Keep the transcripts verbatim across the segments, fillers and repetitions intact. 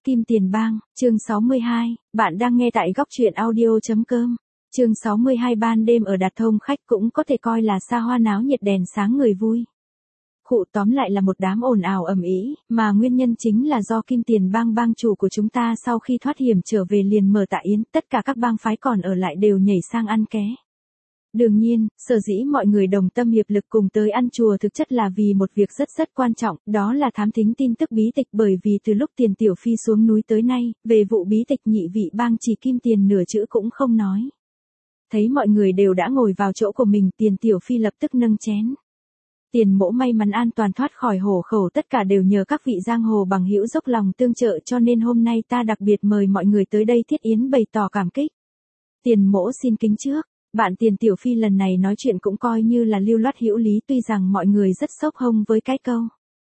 Kim Tiền Bang, chương sáu mươi hai, bạn đang nghe tại góc truyện audio.com. Chương sáu mươi hai ban đêm ở Đạt Thông khách cũng có thể coi là xa hoa náo nhiệt đèn sáng người vui. Khụ tóm lại là một đám ồn ào ầm ĩ, mà nguyên nhân chính là do Kim Tiền Bang bang chủ của chúng ta sau khi thoát hiểm trở về liền mở tạ yến, tất cả các bang phái còn ở lại đều nhảy sang ăn ké. Đương nhiên, sở dĩ mọi người đồng tâm hiệp lực cùng tới ăn chùa thực chất là vì một việc rất rất quan trọng, đó là thám thính tin tức bí tịch, bởi vì từ lúc Tiền Tiểu Phi xuống núi tới nay, về vụ bí tịch nhị vị bang chỉ Kim Tiền nửa chữ cũng không nói. Thấy mọi người đều đã ngồi vào chỗ của mình, Tiền Tiểu Phi lập tức nâng chén. Tiền mỗ may mắn an toàn thoát khỏi hổ khẩu, tất cả đều nhờ các vị giang hồ bằng hữu dốc lòng tương trợ, cho nên hôm nay ta đặc biệt mời mọi người tới đây thiết yến bày tỏ cảm kích. Tiền mỗ xin kính trước. Bạn Tiền Tiểu Phi lần này nói chuyện cũng coi như là lưu loát hữu lý, tuy rằng mọi người rất sốc hông với cái câu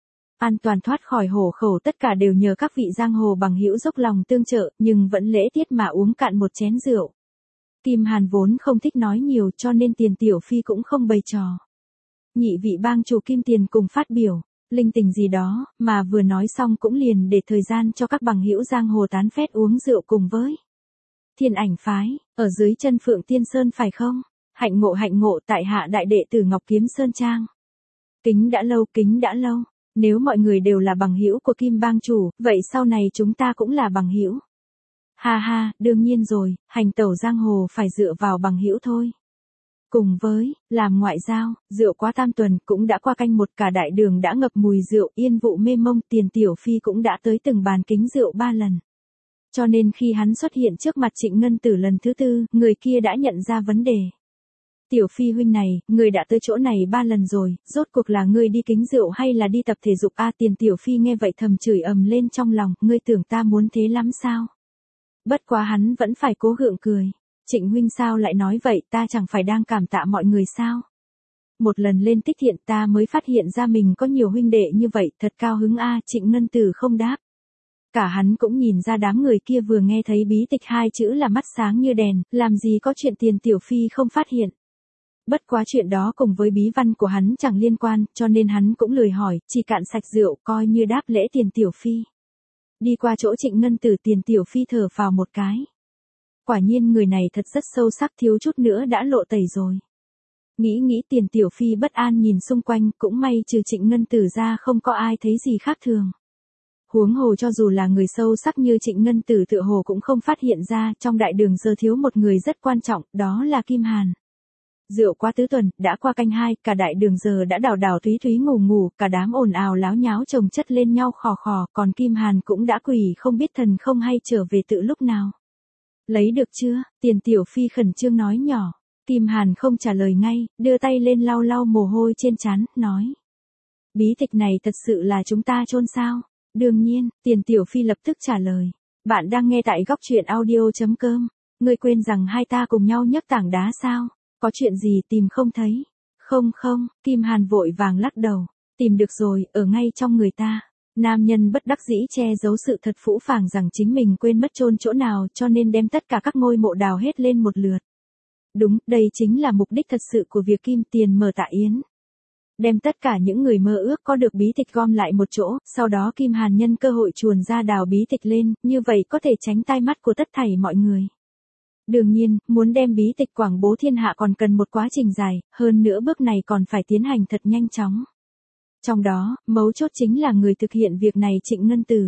an toàn thoát khỏi hổ khẩu tất cả đều nhờ các vị giang hồ bằng hữu dốc lòng tương trợ, nhưng vẫn lễ tiết mà uống cạn một chén rượu. Kim Hàn vốn không thích nói nhiều cho nên Tiền Tiểu Phi cũng không bày trò. Nhị vị bang chủ Kim Tiền cùng phát biểu, linh tình gì đó, mà vừa nói xong cũng liền để thời gian cho các bằng hữu giang hồ tán phét uống rượu cùng với Thiên Ảnh phái, ở dưới chân Phượng Tiên Sơn phải không? Hạnh ngộ hạnh ngộ, tại hạ đại đệ tử Ngọc Kiếm Sơn Trang. Kính đã lâu, kính đã lâu. Nếu mọi người đều là bằng hữu của Kim bang chủ, vậy sau này chúng ta cũng là bằng hữu. Ha ha, đương nhiên rồi, hành tẩu giang hồ phải dựa vào bằng hữu thôi. Cùng với, làm ngoại giao, rượu quá tam tuần, cũng đã qua canh một, cả đại đường đã ngập mùi rượu, yên vụ mê mông, Tiền Tiểu Phi cũng đã tới từng bàn kính rượu ba lần. Cho nên khi hắn xuất hiện trước mặt Trịnh Ngân Tử lần thứ tư, người kia đã nhận ra vấn đề. Tiểu Phi huynh này, người đã tới chỗ này ba lần rồi, rốt cuộc là ngươi đi kính rượu hay là đi tập thể dục a? Tiền Tiểu Phi nghe vậy thầm chửi ầm lên trong lòng, ngươi tưởng ta muốn thế lắm sao? Bất quá hắn vẫn phải cố gượng cười. Trịnh huynh sao lại nói vậy, ta chẳng phải đang cảm tạ mọi người sao? Một lần lên tích thiện ta mới phát hiện ra mình có nhiều huynh đệ như vậy, thật cao hứng a. Trịnh Ngân Tử không đáp. Cả hắn cũng nhìn ra đám người kia vừa nghe thấy bí tịch hai chữ là mắt sáng như đèn, làm gì có chuyện Tiền Tiểu Phi không phát hiện. Bất quá chuyện đó cùng với bí văn của hắn chẳng liên quan, cho nên hắn cũng lười hỏi, chỉ cạn sạch rượu coi như đáp lễ Tiền Tiểu Phi. Đi qua chỗ Trịnh Ngân Tử, Tiền Tiểu Phi thở phào một cái. Quả nhiên người này thật rất sâu sắc, thiếu chút nữa đã lộ tẩy rồi. Nghĩ nghĩ Tiền Tiểu Phi bất an nhìn xung quanh, cũng may trừ Trịnh Ngân Tử ra không có ai thấy gì khác thường. Huống hồ cho dù là người sâu sắc như Trịnh Ngân Tử tựa hồ cũng không phát hiện ra, trong đại đường giờ thiếu một người rất quan trọng, đó là Kim Hàn. Rượu qua tứ tuần, đã qua canh hai, cả đại đường giờ đã đảo đảo thúy thúy ngủ ngủ, cả đám ồn ào láo nháo chồng chất lên nhau khò khò, còn Kim Hàn cũng đã quỷ không biết thần không hay trở về tự lúc nào. Lấy được chưa? Tiền Tiểu Phi khẩn trương nói nhỏ. Kim Hàn không trả lời ngay, đưa tay lên lau lau mồ hôi trên trán, nói. Bí tịch này thật sự là chúng ta chôn sao? Đương nhiên, Tiền Tiểu Phi lập tức trả lời. Bạn đang nghe tại góc truyện audio.com. Ngươi quên rằng hai ta cùng nhau nhấc tảng đá sao? Có chuyện gì tìm không thấy? Không không, Kim Hàn vội vàng lắc đầu. Tìm được rồi, ở ngay trong người ta. Nam nhân bất đắc dĩ che giấu sự thật phũ phàng rằng chính mình quên mất chôn chỗ nào, cho nên đem tất cả các ngôi mộ đào hết lên một lượt. Đúng, đây chính là mục đích thật sự của việc Kim Tiền mở tạ yến. Đem tất cả những người mơ ước có được bí tịch gom lại một chỗ, sau đó Kim Hàn nhân cơ hội chuồn ra đào bí tịch lên, như vậy có thể tránh tai mắt của tất thảy mọi người. Đương nhiên, muốn đem bí tịch quảng bố thiên hạ còn cần một quá trình dài, hơn nữa bước này còn phải tiến hành thật nhanh chóng. Trong đó, mấu chốt chính là người thực hiện việc này Trịnh Ngân Tử.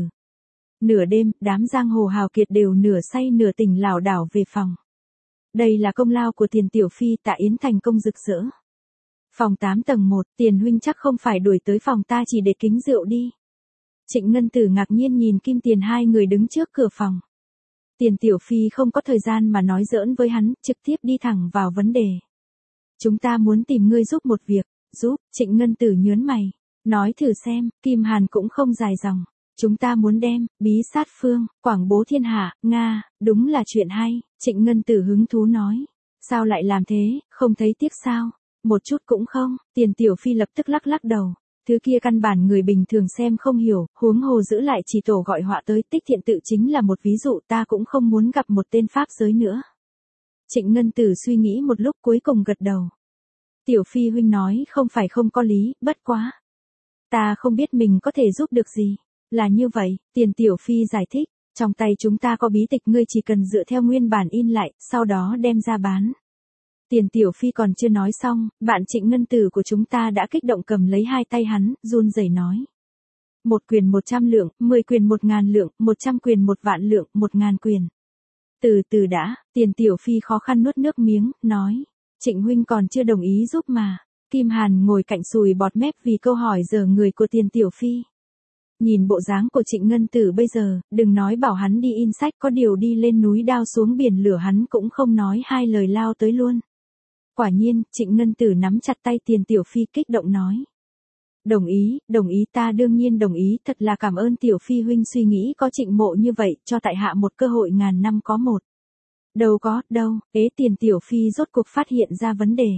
Nửa đêm, đám giang hồ hào kiệt đều nửa say nửa tỉnh lảo đảo về phòng. Đây là công lao của Tiền Tiểu Phi, tạ yến thành công rực rỡ. Phòng tám tầng một, Tiền huynh chắc không phải đuổi tới phòng ta chỉ để kính rượu đi. Trịnh Ngân Tử ngạc nhiên nhìn Kim Tiền hai người đứng trước cửa phòng. Tiền Tiểu Phi không có thời gian mà nói giỡn với hắn, trực tiếp đi thẳng vào vấn đề. Chúng ta muốn tìm ngươi giúp một việc. Giúp? Trịnh Ngân Tử nhớn mày. Nói thử xem. Kim Hàn cũng không dài dòng. Chúng ta muốn đem bí sát phương quảng bố thiên hạ. Nga, đúng là chuyện hay. Trịnh Ngân Tử hứng thú nói. Sao lại làm thế, không thấy tiếc sao? Một chút cũng không. Tiền Tiểu Phi lập tức lắc lắc đầu. Thứ kia căn bản người bình thường xem không hiểu, huống hồ giữ lại chỉ tổ gọi họa tới, tích thiện tự chính là một ví dụ, ta cũng không muốn gặp một tên pháp giới nữa. Trịnh Ngân Tử suy nghĩ một lúc cuối cùng gật đầu. Tiểu Phi huynh nói không phải không có lý, bất quá. Ta không biết mình có thể giúp được gì. Là như vậy, Tiền Tiểu Phi giải thích. Trong tay chúng ta có bí tịch, ngươi chỉ cần dựa theo nguyên bản in lại, sau đó đem ra bán. Tiền Tiểu Phi còn chưa nói xong, bạn Trịnh Ngân Tử của chúng ta đã kích động cầm lấy hai tay hắn, run rẩy nói. Một quyền một trăm lượng, mười quyền một ngàn lượng, một trăm quyền một vạn lượng, một ngàn quyền. Từ từ đã, Tiền Tiểu Phi khó khăn nuốt nước miếng, nói. Trịnh huynh còn chưa đồng ý giúp mà. Kim Hàn ngồi cạnh sùi bọt mép vì câu hỏi dở người của Tiền Tiểu Phi. Nhìn bộ dáng của Trịnh Ngân Tử bây giờ, đừng nói bảo hắn đi in sách, có điều đi lên núi đao xuống biển lửa hắn cũng không nói hai lời lao tới luôn. Quả nhiên, Trịnh Ngân Tử nắm chặt tay Tiền Tiểu Phi kích động nói. Đồng ý, đồng ý, ta đương nhiên đồng ý, thật là cảm ơn Tiểu Phi huynh suy nghĩ có Trịnh Mộ như vậy, cho tại hạ một cơ hội ngàn năm có một. Đâu có, đâu, ế Tiền Tiểu Phi rốt cuộc phát hiện ra vấn đề.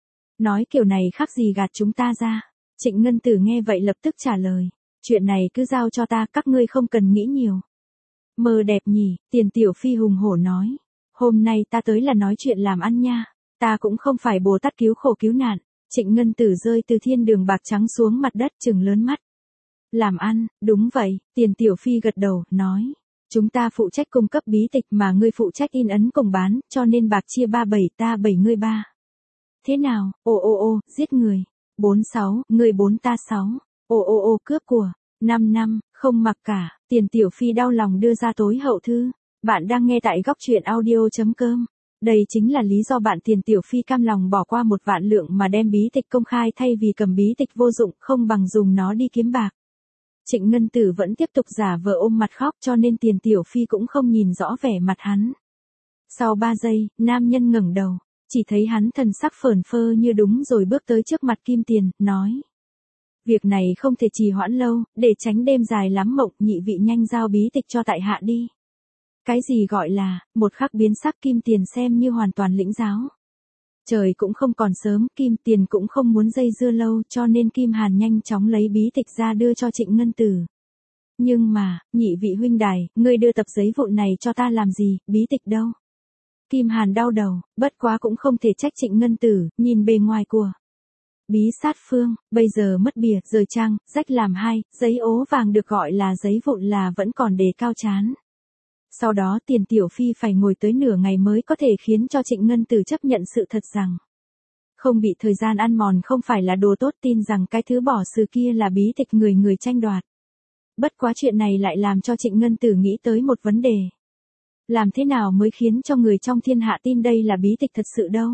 Nói kiểu này khác gì gạt chúng ta ra. Trịnh Ngân Tử nghe vậy lập tức trả lời. Chuyện này cứ giao cho ta, các ngươi không cần nghĩ nhiều. Mơ đẹp nhỉ, Tiền Tiểu Phi hùng hổ nói. Hôm nay ta tới là nói chuyện làm ăn nha. Ta cũng không phải Bồ Tát cứu khổ cứu nạn. Trịnh Ngân Tử rơi từ thiên đường bạc trắng xuống mặt đất trừng lớn mắt. Làm ăn, đúng vậy, Tiền Tiểu Phi gật đầu, nói. Chúng ta phụ trách cung cấp bí tịch mà ngươi phụ trách in ấn cùng bán, cho nên bạc chia ba bảy, ta bảy ngươi ba. Thế nào, ô ô ô, giết người. Bốn sáu, ngươi bốn ta sáu. Ô ô ô, cướp của. Năm năm, không mặc cả. Tiền Tiểu Phi đau lòng đưa ra tối hậu thư. Bạn đang nghe tại góc truyện audio chấm com. Đây chính là lý do bạn Tiền Tiểu Phi cam lòng bỏ qua một vạn lượng mà đem bí tịch công khai thay vì cầm bí tịch vô dụng, không bằng dùng nó đi kiếm bạc. Trịnh Ngân Tử vẫn tiếp tục giả vờ ôm mặt khóc, cho nên Tiền Tiểu Phi cũng không nhìn rõ vẻ mặt hắn. Sau ba giây, nam nhân ngẩng đầu, chỉ thấy hắn thần sắc phởn phơ như đúng rồi bước tới trước mặt Kim Tiền, nói. Việc này không thể trì hoãn lâu, để tránh đêm dài lắm mộng, nhị vị nhanh giao bí tịch cho tại hạ đi. Cái gì gọi là, một khắc biến sắc, Kim Tiền xem như hoàn toàn lĩnh giáo. Trời cũng không còn sớm, Kim Tiền cũng không muốn dây dưa lâu, cho nên Kim Hàn nhanh chóng lấy bí tịch ra đưa cho Trịnh Ngân Tử. Nhưng mà, nhị vị huynh đài, ngươi đưa tập giấy vụn này cho ta làm gì, bí tịch đâu? Kim Hàn đau đầu, bất quá cũng không thể trách Trịnh Ngân Tử, nhìn bề ngoài của bí sát phương, bây giờ mất bìa, rời trang, rách làm hai, giấy ố vàng được gọi là giấy vụn là vẫn còn đề cao chán. Sau đó Tiền Tiểu Phi phải ngồi tới nửa ngày mới có thể khiến cho Trịnh Ngân Tử chấp nhận sự thật rằng không bị thời gian ăn mòn không phải là đồ tốt, tin rằng cái thứ bỏ xừ kia là bí tịch người người tranh đoạt. Bất quá chuyện này lại làm cho Trịnh Ngân Tử nghĩ tới một vấn đề. Làm thế nào mới khiến cho người trong thiên hạ tin đây là bí tịch thật sự đâu?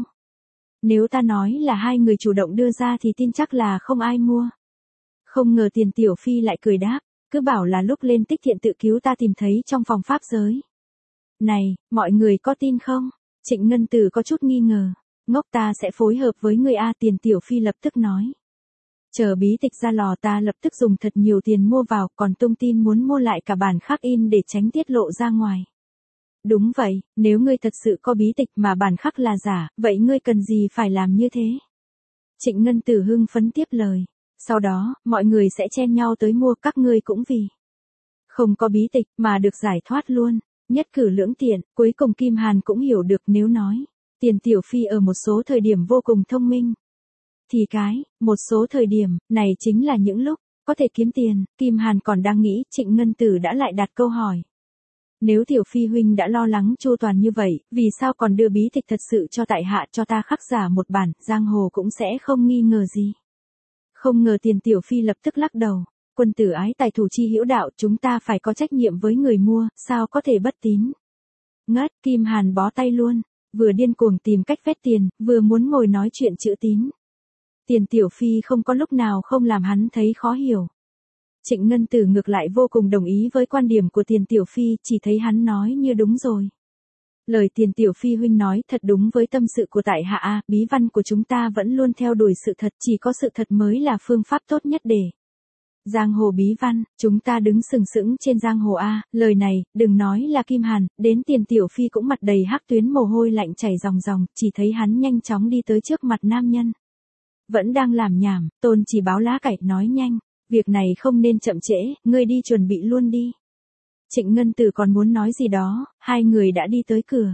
Nếu ta nói là hai người chủ động đưa ra thì tin chắc là không ai mua. Không ngờ Tiền Tiểu Phi lại cười đáp. Cứ bảo là lúc lên tích thiện tự cứu ta tìm thấy trong phòng pháp giới. Này, mọi người có tin không? Trịnh Ngân Tử có chút nghi ngờ. Ngốc, ta sẽ phối hợp với người A. Tiền Tiểu Phi lập tức nói. Chờ bí tịch ra lò ta lập tức dùng thật nhiều tiền mua vào, còn tung tin muốn mua lại cả bản khắc in để tránh tiết lộ ra ngoài. Đúng vậy, nếu ngươi thật sự có bí tịch mà bản khắc là giả, vậy ngươi cần gì phải làm như thế? Trịnh Ngân Tử hưng phấn tiếp lời. Sau đó, mọi người sẽ chen nhau tới mua, các ngươi cũng vì không có bí tịch mà được giải thoát luôn. Nhất cử lưỡng tiện, cuối cùng Kim Hàn cũng hiểu được nếu nói. Tiền Tiểu Phi ở một số thời điểm vô cùng thông minh. Thì cái, một số thời điểm, này chính là những lúc, có thể kiếm tiền. Kim Hàn còn đang nghĩ, Trịnh Ngân Tử đã lại đặt câu hỏi. Nếu Tiểu Phi huynh đã lo lắng chu toàn như vậy, vì sao còn đưa bí tịch thật sự cho tại hạ, cho ta khắc giả một bản, giang hồ cũng sẽ không nghi ngờ gì. Không ngờ Tiền Tiểu Phi lập tức lắc đầu. Quân tử ái tài thủ chi hữu đạo, chúng ta phải có trách nhiệm với người mua, sao có thể bất tín. Ngất, Kim Hàn bó tay luôn, vừa điên cuồng tìm cách vét tiền, vừa muốn ngồi nói chuyện chữ tín. Tiền Tiểu Phi không có lúc nào không làm hắn thấy khó hiểu. Trịnh Ngân Tử ngược lại vô cùng đồng ý với quan điểm của Tiền Tiểu Phi, chỉ thấy hắn nói như đúng rồi. Lời Tiền Tiểu Phi huynh nói thật đúng với tâm sự của tại hạ A, bí văn của chúng ta vẫn luôn theo đuổi sự thật, chỉ có sự thật mới là phương pháp tốt nhất để giang hồ bí văn, chúng ta đứng sừng sững trên giang hồ A, lời này, đừng nói là Kim Hàn, đến Tiền Tiểu Phi cũng mặt đầy hắc tuyến mồ hôi lạnh chảy ròng ròng, chỉ thấy hắn nhanh chóng đi tới trước mặt nam nhân. Vẫn đang làm nhảm, Tôn Chỉ báo lá cải, nói nhanh, việc này không nên chậm trễ, ngươi đi chuẩn bị luôn đi. Trịnh Ngân Tử còn muốn nói gì đó, hai người đã đi tới cửa.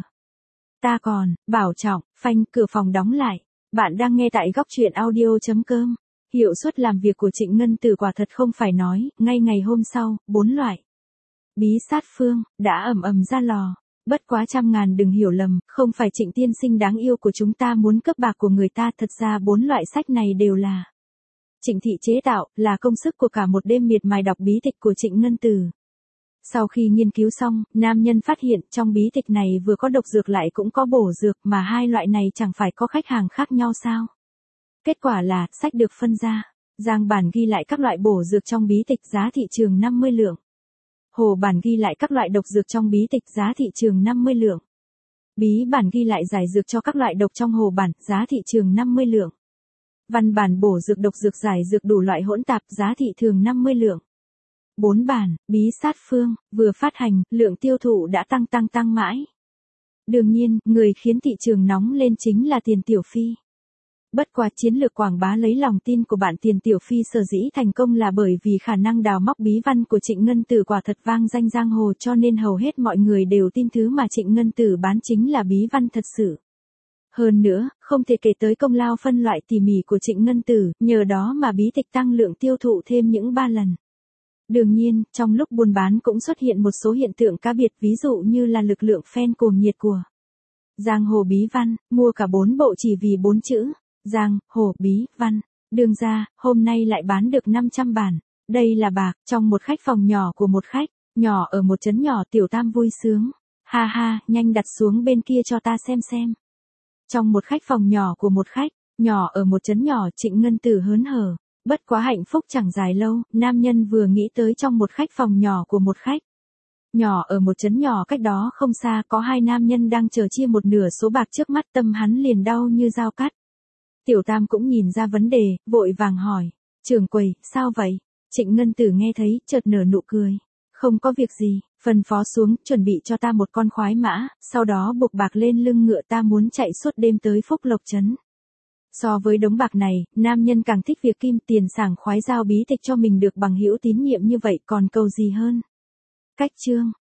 Ta còn, bảo trọng, phanh, cửa phòng đóng lại. Bạn đang nghe tại góc truyện audio chấm com. Hiệu suất làm việc của Trịnh Ngân Tử quả thật không phải nói, ngay ngày hôm sau, bốn loại Bí sát phương, đã ầm ầm ra lò. Bất quá trăm ngàn đừng hiểu lầm, không phải Trịnh tiên sinh đáng yêu của chúng ta muốn cướp bạc của người ta, thật ra bốn loại sách này đều là Trịnh thị chế tạo, là công sức của cả một đêm miệt mài đọc bí tịch của Trịnh Ngân Tử. Sau khi nghiên cứu xong, nam nhân phát hiện trong bí tịch này vừa có độc dược lại cũng có bổ dược, mà hai loại này chẳng phải có khách hàng khác nhau sao? Kết quả là, sách được phân ra. Giang bản ghi lại các loại bổ dược trong bí tịch giá thị trường năm mươi lượng. Hồ bản ghi lại các loại độc dược trong bí tịch giá thị trường năm mươi lượng. Bí bản ghi lại giải dược cho các loại độc trong hồ bản, giá thị trường năm mươi lượng. Văn bản bổ dược độc dược giải dược đủ loại hỗn tạp, giá thị trường năm mươi lượng. Bốn bản, bí sát phương, vừa phát hành, lượng tiêu thụ đã tăng tăng tăng mãi. Đương nhiên, người khiến thị trường nóng lên chính là Tiền Tiểu Phi. Bất quá chiến lược quảng bá lấy lòng tin của bạn Tiền Tiểu Phi sở dĩ thành công là bởi vì khả năng đào móc bí văn của Trịnh Ngân Tử quả thật vang danh giang hồ, cho nên hầu hết mọi người đều tin thứ mà Trịnh Ngân Tử bán chính là bí văn thật sự. Hơn nữa, không thể kể tới công lao phân loại tỉ mỉ của Trịnh Ngân Tử, nhờ đó mà bí tịch tăng lượng tiêu thụ thêm những ba lần. Đương nhiên, trong lúc buôn bán cũng xuất hiện một số hiện tượng cá biệt, ví dụ như là lực lượng fan cuồng nhiệt của Giang Hồ Bí Văn, mua cả bốn bộ chỉ vì bốn chữ, Giang Hồ Bí Văn. Đường ra, hôm nay lại bán được năm trăm bản. Đây là bạc, trong một khách phòng nhỏ của một khách, nhỏ ở một trấn nhỏ. Tiểu Tam vui sướng. Ha ha, nhanh đặt xuống bên kia cho ta xem xem. Trong một khách phòng nhỏ của một khách, nhỏ ở một trấn nhỏ, Trịnh Ngân Tử hớn hở. Bất quá hạnh phúc chẳng dài lâu, nam nhân vừa nghĩ tới trong một khách phòng nhỏ của một khách. Nhỏ ở một trấn nhỏ cách đó không xa có hai nam nhân đang chờ chia một nửa số bạc trước mắt, tâm hắn liền đau như dao cắt. Tiểu Tam cũng nhìn ra vấn đề, vội vàng hỏi, trưởng quầy, sao vậy? Trịnh Ngân Tử nghe thấy, chợt nở nụ cười. Không có việc gì, phân phó xuống, chuẩn bị cho ta một con khoái mã, sau đó buộc bạc lên lưng ngựa, ta muốn chạy suốt đêm tới Phúc Lộc Trấn. So với đống bạc này, nam nhân càng thích việc kim tiền sảng khoái giao bí tịch cho mình được bằng hữu tín nhiệm như vậy, còn cầu gì hơn. Cách chương